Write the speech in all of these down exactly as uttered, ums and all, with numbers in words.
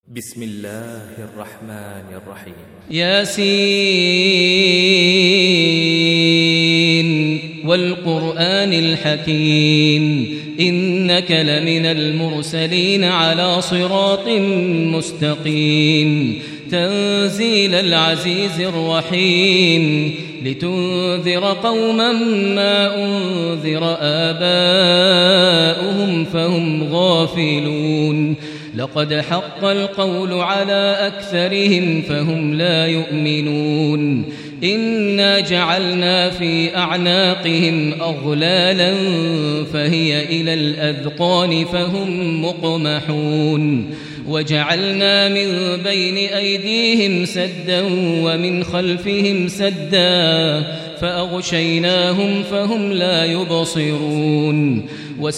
بسم الله الرحمن الرحيم. ياسين والقرآن الحكيم إنك لمن المرسلين على صراط مستقيم تنزيل العزيز الرحيم لتنذر قوما ما أنذر آباؤهم فهم غافلون لقد حق القول على أكثرهم فهم لا يؤمنون إنا جعلنا في أعناقهم أغلالا فهي إلى الأذقان فهم مقمحون وجعلنا من بين أيديهم سدا ومن خلفهم سدا فأغشيناهم فهم لا يبصرون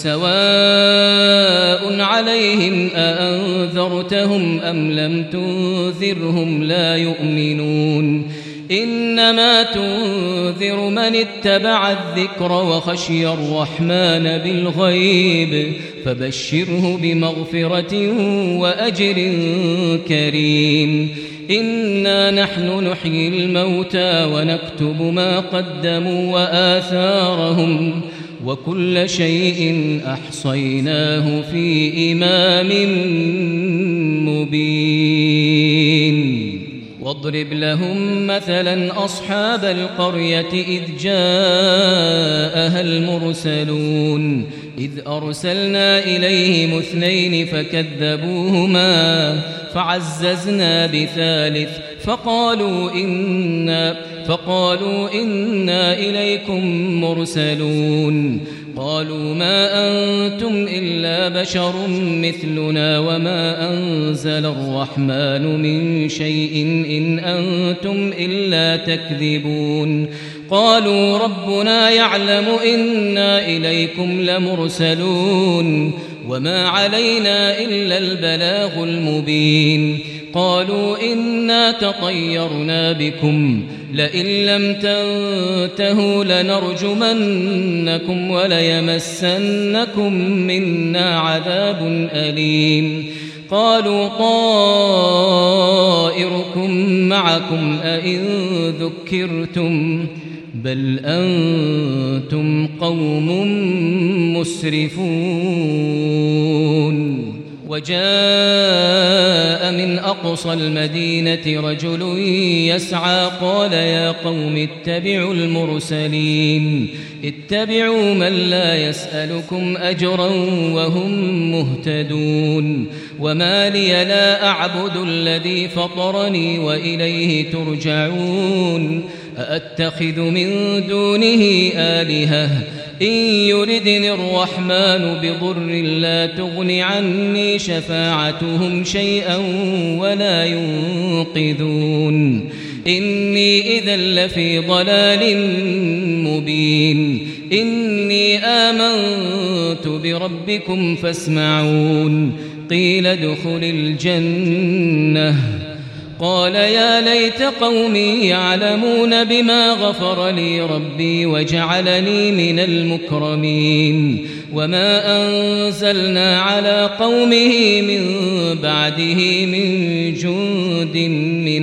وسواء عليهم أأنذرتهم أم لم تنذرهم لا يؤمنون إنما تنذر من اتبع الذكر وخشي الرحمن بالغيب فبشره بمغفرة وأجر كريم إنا نحن نحيي الموتى ونكتب ما قدموا وآثارهم وكل شيء أحصيناه في إمام مبين واضرب لهم مثلا أصحاب القرية إذ جاءها المرسلون إذ أرسلنا إليهم اثنين فكذبوهما فعززنا بثالث فقالوا إنا, فقالوا إنا إليكم مرسلون قالوا ما أنتم إلا بشر مثلنا وما أنزل الرحمن من شيء إن أنتم إلا تكذبون قالوا ربنا يعلم إنا إليكم لمرسلون وما علينا إلا البلاغ المبين قالوا إنا تطيرنا بكم لئن لم تنتهوا لنرجمنكم وليمسنكم منا عذاب أليم قالوا طائركم معكم أئن ذكرتم بل أنتم قوم مسرفون وجاء من أقصى المدينة رجل يسعى قال يا قوم اتبعوا المرسلين اتبعوا من لا يسألكم أجرا وهم مهتدون وما لي لا أعبد الذي فطرني وإليه ترجعون أأتخذ من دونه آلهة إن يردني الرحمن بضر لا تغن عني شفاعتهم شيئا ولا ينقذون إني إذا لفي ضلال مبين إني آمنت بربكم فاسمعون قيل ادخل الجنة قال يا ليت قومي يعلمون بما غفر لي ربي وجعلني من المكرمين وما أنزلنا على قومه من بعده من جند من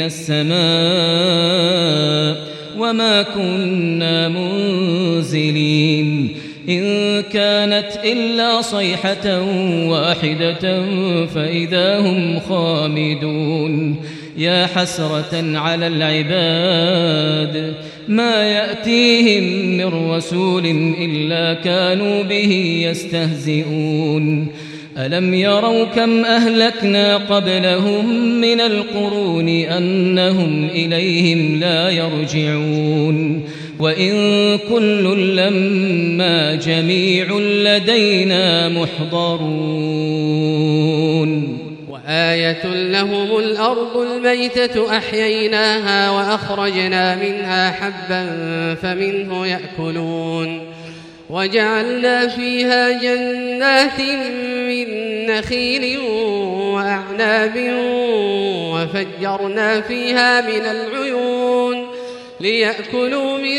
السماء وما كنا منزلين إن كانت إلا صيحة واحدة فإذا هم خامدون يا حسرة على العباد ما يأتيهم من رسول إلا كانوا به يستهزئون ألم يروا كم أهلكنا قبلهم من القرون أنهم إليهم لا يرجعون وإن كل لما جميع لدينا محضرون وآية لهم الأرض الميتة أحييناها وأخرجنا منها حبا فمنه يأكلون وجعلنا فيها جنات من نخيل وأعناب وفجرنا فيها من العيون ليأكلوا من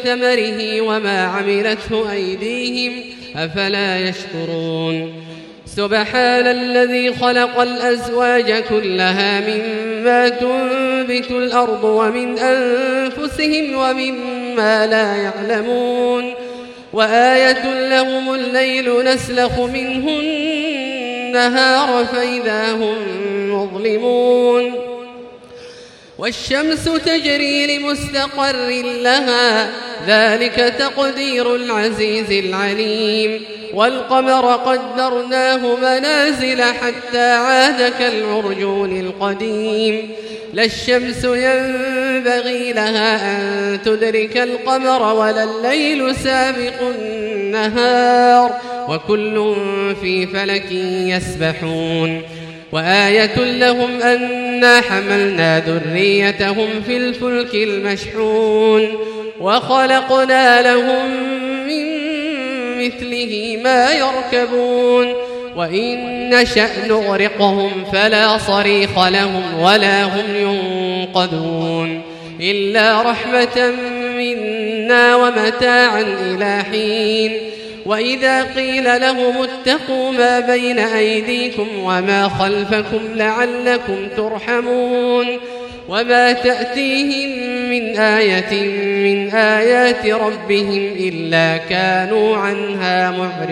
ثمره وما عملته أيديهم أفلا يشكرون سبحان الذي خلق الأزواج كلها مما تنبت الأرض ومن أنفسهم ومما لا يعلمون وآية لهم الليل نسلخ منه النهار فإذا هم مظلمون والشمس تجري لمستقر لها ذلك تقدير العزيز العليم والقمر قدرناه منازل حتى عاد كالعرجون القديم لا الشمس ينبغي لها أن تدرك القمر ولا الليل سابق النهار وكل في فلك يسبحون وآية لهم أنا حملنا ذريتهم في الفلك المشحون وخلقنا لهم من مثله ما يركبون وإن نشأ نغرقهم فلا صريخ لهم ولا هم ينقذون إلا رحمة منا ومتاعا إلى حين وإذا قيل لهم اتقوا ما بين أيديكم وما خلفكم لعلكم ترحمون وما تأتيهم من آية من آيات ربهم إلا كانوا عنها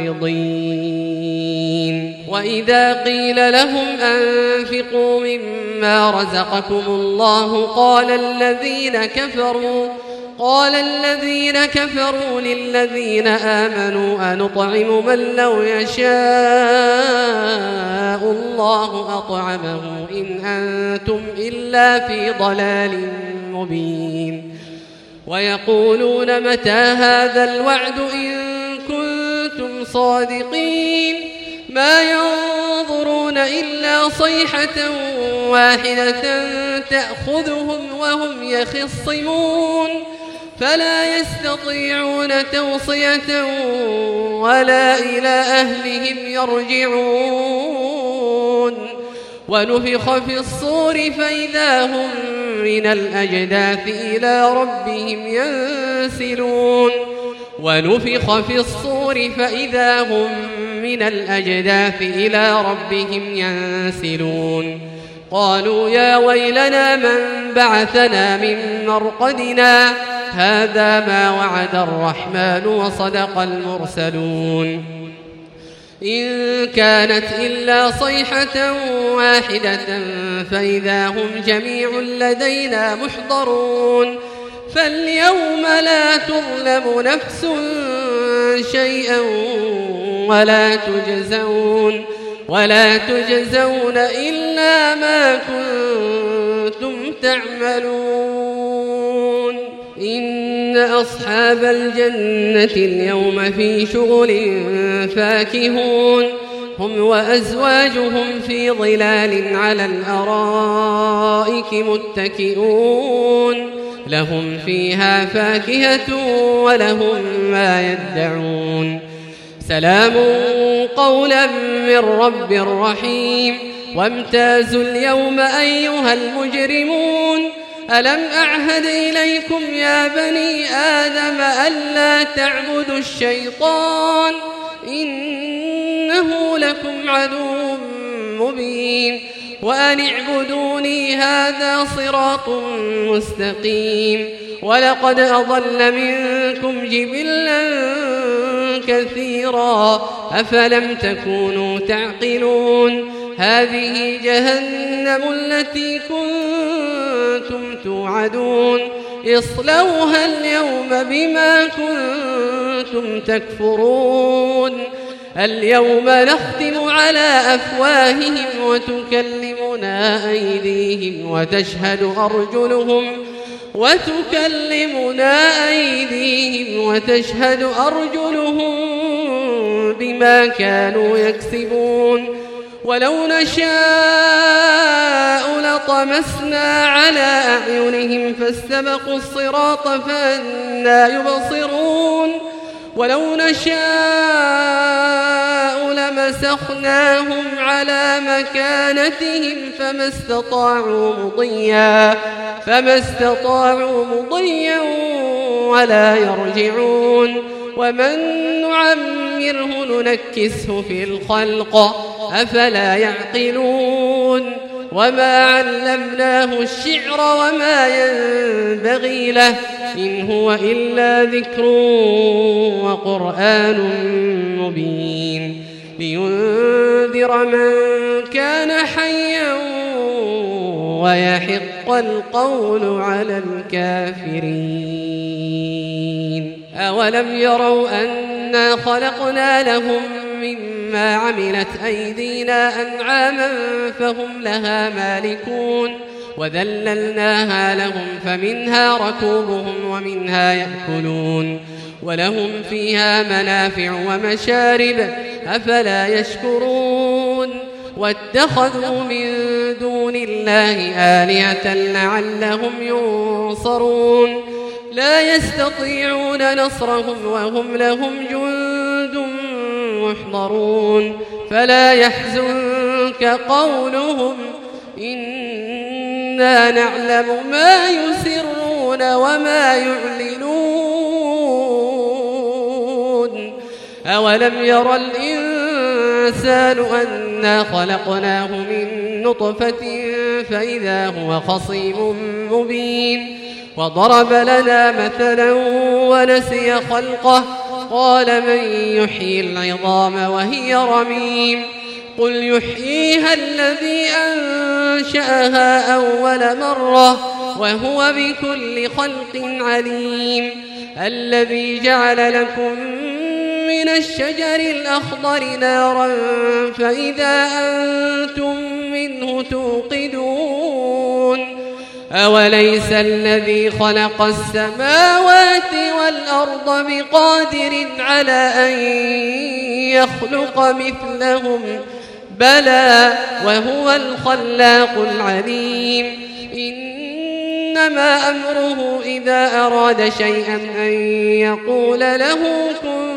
معرضين وإذا قيل لهم أنفقوا مما رزقكم الله قال الذين كفروا قال الذين كفروا للذين آمنوا أنطعم من لو يشاء الله أطعمه إن أنتم إلا في ضلال مبين ويقولون متى هذا الوعد إن كنتم صادقين ما ينظرون إلا صيحة واحدة تأخذهم وهم يخصمون فلا يستطيعون توصية ولا إلى أهلهم يرجعون ونفخ في الصور فإذا هم من الأجداث إلى ربهم ينسلون ونفخ في الصور فإذا هم من الأجداث إلى ربهم ينسلون قالوا يا ويلنا من بعثنا من مرقدنا هذا ما وعد الرحمن وصدق المرسلون إن كانت إلا صيحة واحدة فإذا هم جميع لدينا محضرون فاليوم لا تظلم نفس شيئا ولا تجزون ولا تجزون إلا ما كنتم تعملون إن أصحاب الجنة اليوم في شغل فاكهون هم وأزواجهم في ظلال على الأرائك متكئون لهم فيها فاكهة ولهم ما يدعون سلام قولا من رب رحيم وامتازوا اليوم أيها المجرمون ألم أعهد إليكم يا بني آدم ألا تعبدوا الشيطان إنه لكم عدو مبين وأن اعبدوني هذا صراط مستقيم ولقد أضل منكم جبلا كثيرا أفلم تكونوا تعقلون هذه جهنم التي كنتم توعدون اصلوها اليوم بما كنتم تكفرون اليوم نختم على أفواههم وتكلمنا أيديهم وتشهد أرجلهم وتكلمنا أيديهم وتشهد أرجلهم بما كانوا يكسبون ولو نشاء لطمسنا على أعينهم فاستبقوا الصراط فأنى يبصرون ولو نشاء لمسخناهم على مكانتهم فما استطاعوا مضيا فما استطاعوا مضيا ولا يرجعون ومن نعمره ننكسه في الخلق أفلا يعقلون وما علمناه الشعر وما ينبغي له إن هو إلا ذكر وقرآن مبين لينذر من كان حيا ويحق القول على الكافرين أولم يروا أنا خلقنا لهم مما عملت أيدينا أنعاما فهم لها مالكون وذللناها لهم فمنها ركوبهم ومنها يأكلون ولهم فيها منافع ومشارب أفلا يشكرون واتخذوا من دون الله آلهة لعلهم ينصرون لا يستطيعون نصرهم وهم لهم جند محضرون فلا يحزنك قولهم إنا نعلم ما يسرون وما يعلنون أولم يرى الإنسان أنا خلقناه من نطفة فإذا هو خصيم مبين وضرب لنا مثلا ونسي خلقه قال من يحيي العظام وهي رميم قل يحييها الذي أنشأها أول مرة وهو بكل خلق عليم الذي جعل لكم من الشجر الأخضر نارا فإذا أنتم منه توقدون أوليس الذي خلق السماوات والأرض بقادر على أن يخلق مثلهم بلى وهو الخلاق العليم إنما أمره إذا أراد شيئا أن يقول له كن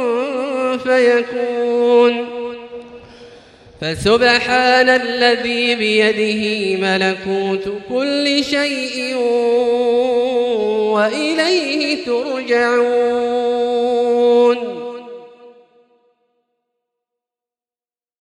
فيكون فسبحان الذي بيده ملكوت كل شيء وإليه ترجعون